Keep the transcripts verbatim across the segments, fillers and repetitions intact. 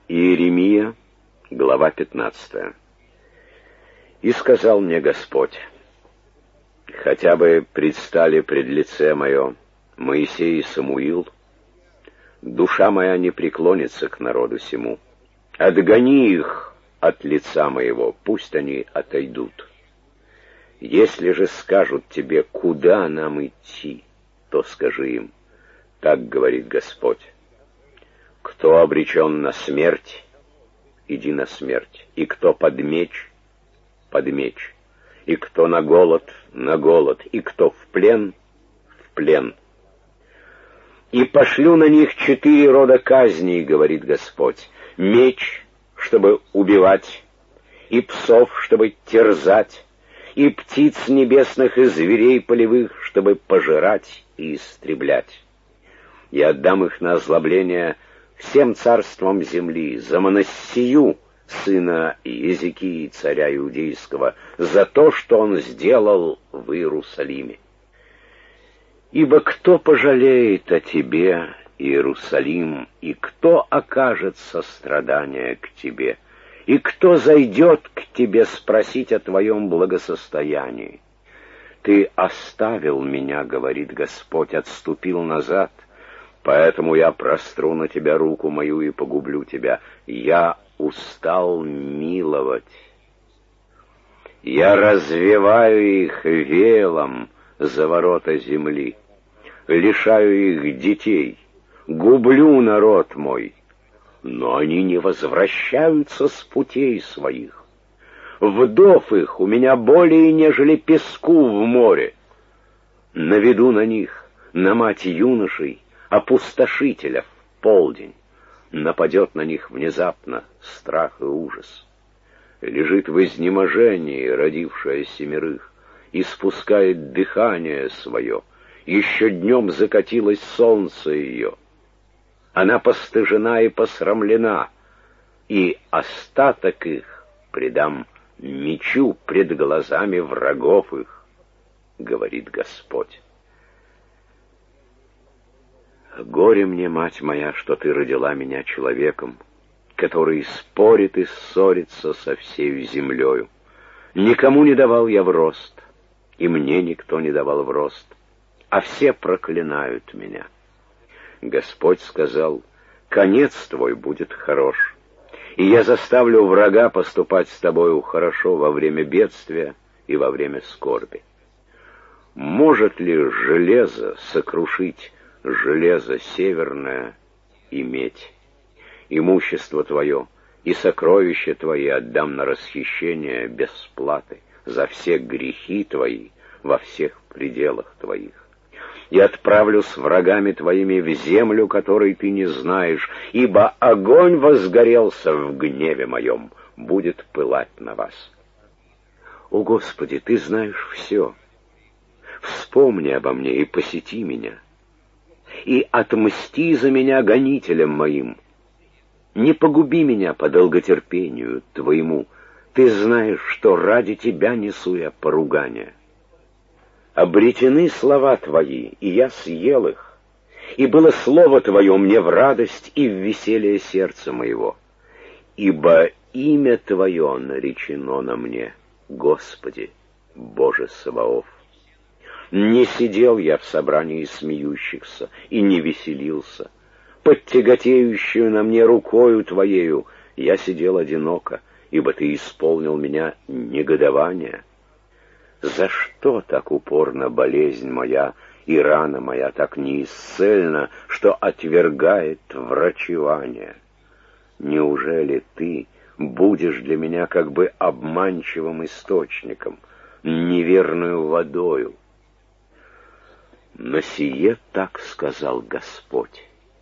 Иеремия, глава пятнадцатая. «И сказал мне Господь: хотя бы предстали пред лице мое Моисей и Самуил, душа моя не преклонится к народу сему. Отгони их от лица моего, пусть они отойдут. Если же скажут тебе, куда нам идти, то скажи им: так говорит Господь: кто обречен на смерть, иди на смерть, и кто под меч, под меч, и кто на голод, на голод, и кто в плен, в плен. И пошлю на них четыре рода казней, говорит Господь: меч, чтобы убивать, и псов, чтобы терзать, и птиц небесных, и зверей полевых, чтобы пожирать и истреблять. И отдам их на озлобление всем царствам земли за Манассию, сына Иезекии, царя иудейского, за то, что он сделал в Иерусалиме. Ибо кто пожалеет о тебе, Иерусалим, и кто окажет сострадание к тебе, и кто зайдет к тебе спросить о твоем благосостоянии? Ты оставил меня, говорит Господь, отступил назад, поэтому я простру на тебя руку мою и погублю тебя. Я устал миловать. Я развеваю их велом за ворота земли, лишаю их детей, гублю народ мой, но они не возвращаются с путей своих. Вдов их у меня более, нежели песку в море. Наведу на них, на мать юношей, опустошителя в полдень. Нападет на них внезапно страх и ужас. Лежит в изнеможении родившая семерых, испускает дыхание свое. Еще днем закатилось солнце ее. Она постыжена и посрамлена, и остаток их предам мечу пред глазами врагов их, говорит Господь. Горе мне, мать моя, что ты родила меня человеком, который спорит и ссорится со всею землею. Никому не давал я в рост, и мне никто не давал в рост, а все проклинают меня. Господь сказал: конец твой будет хорош, и я заставлю врага поступать с тобою хорошо во время бедствия и во время скорби. Может ли железо сокрушить железо северное и медь? Имущество твое и сокровища твои отдам на расхищение без платы за все грехи твои во всех пределах твоих. И отправлю с врагами твоими в землю, которой ты не знаешь, ибо огонь возгорелся в гневе моем, будет пылать на вас. О, Господи, ты знаешь все. Вспомни обо мне и посети меня, и отмсти за меня гонителям моим. Не погуби меня по долготерпению твоему, ты знаешь, что ради тебя несу я поругание. Обретены слова твои, и я съел их, и было слово твое мне в радость и в веселье сердца моего. Ибо имя твое наречено на мне, Господи, Боже Саваоф. Не сидел я в собрании смеющихся и не веселился. Под тяготеющую на мне рукою твоею я сидел одиноко, ибо ты исполнил меня негодование. За что так упорна болезнь моя, и рана моя так неисцельна, что отвергает врачевание? Неужели ты будешь для меня как бы обманчивым источником, неверную водою? На сие так сказал Господь: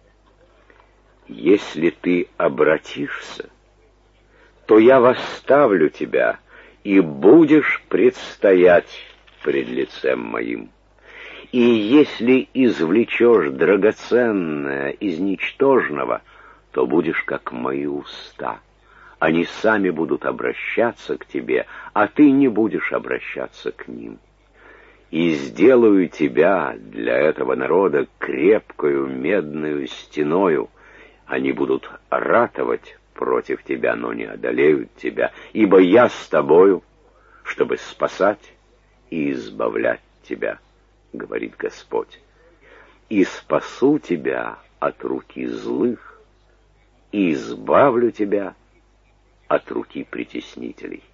если ты обратишься, то я восставлю тебя, и будешь предстоять пред лицем моим. И если извлечешь драгоценное из ничтожного, то будешь как мои уста. Они сами будут обращаться к тебе, а ты не будешь обращаться к ним. И сделаю тебя для этого народа крепкою медную стеною. Они будут ратовать против тебя, но не одолеют тебя, ибо я с тобою, чтобы спасать и избавлять тебя, говорит Господь. И спасу тебя от руки злых, и избавлю тебя от руки притеснителей.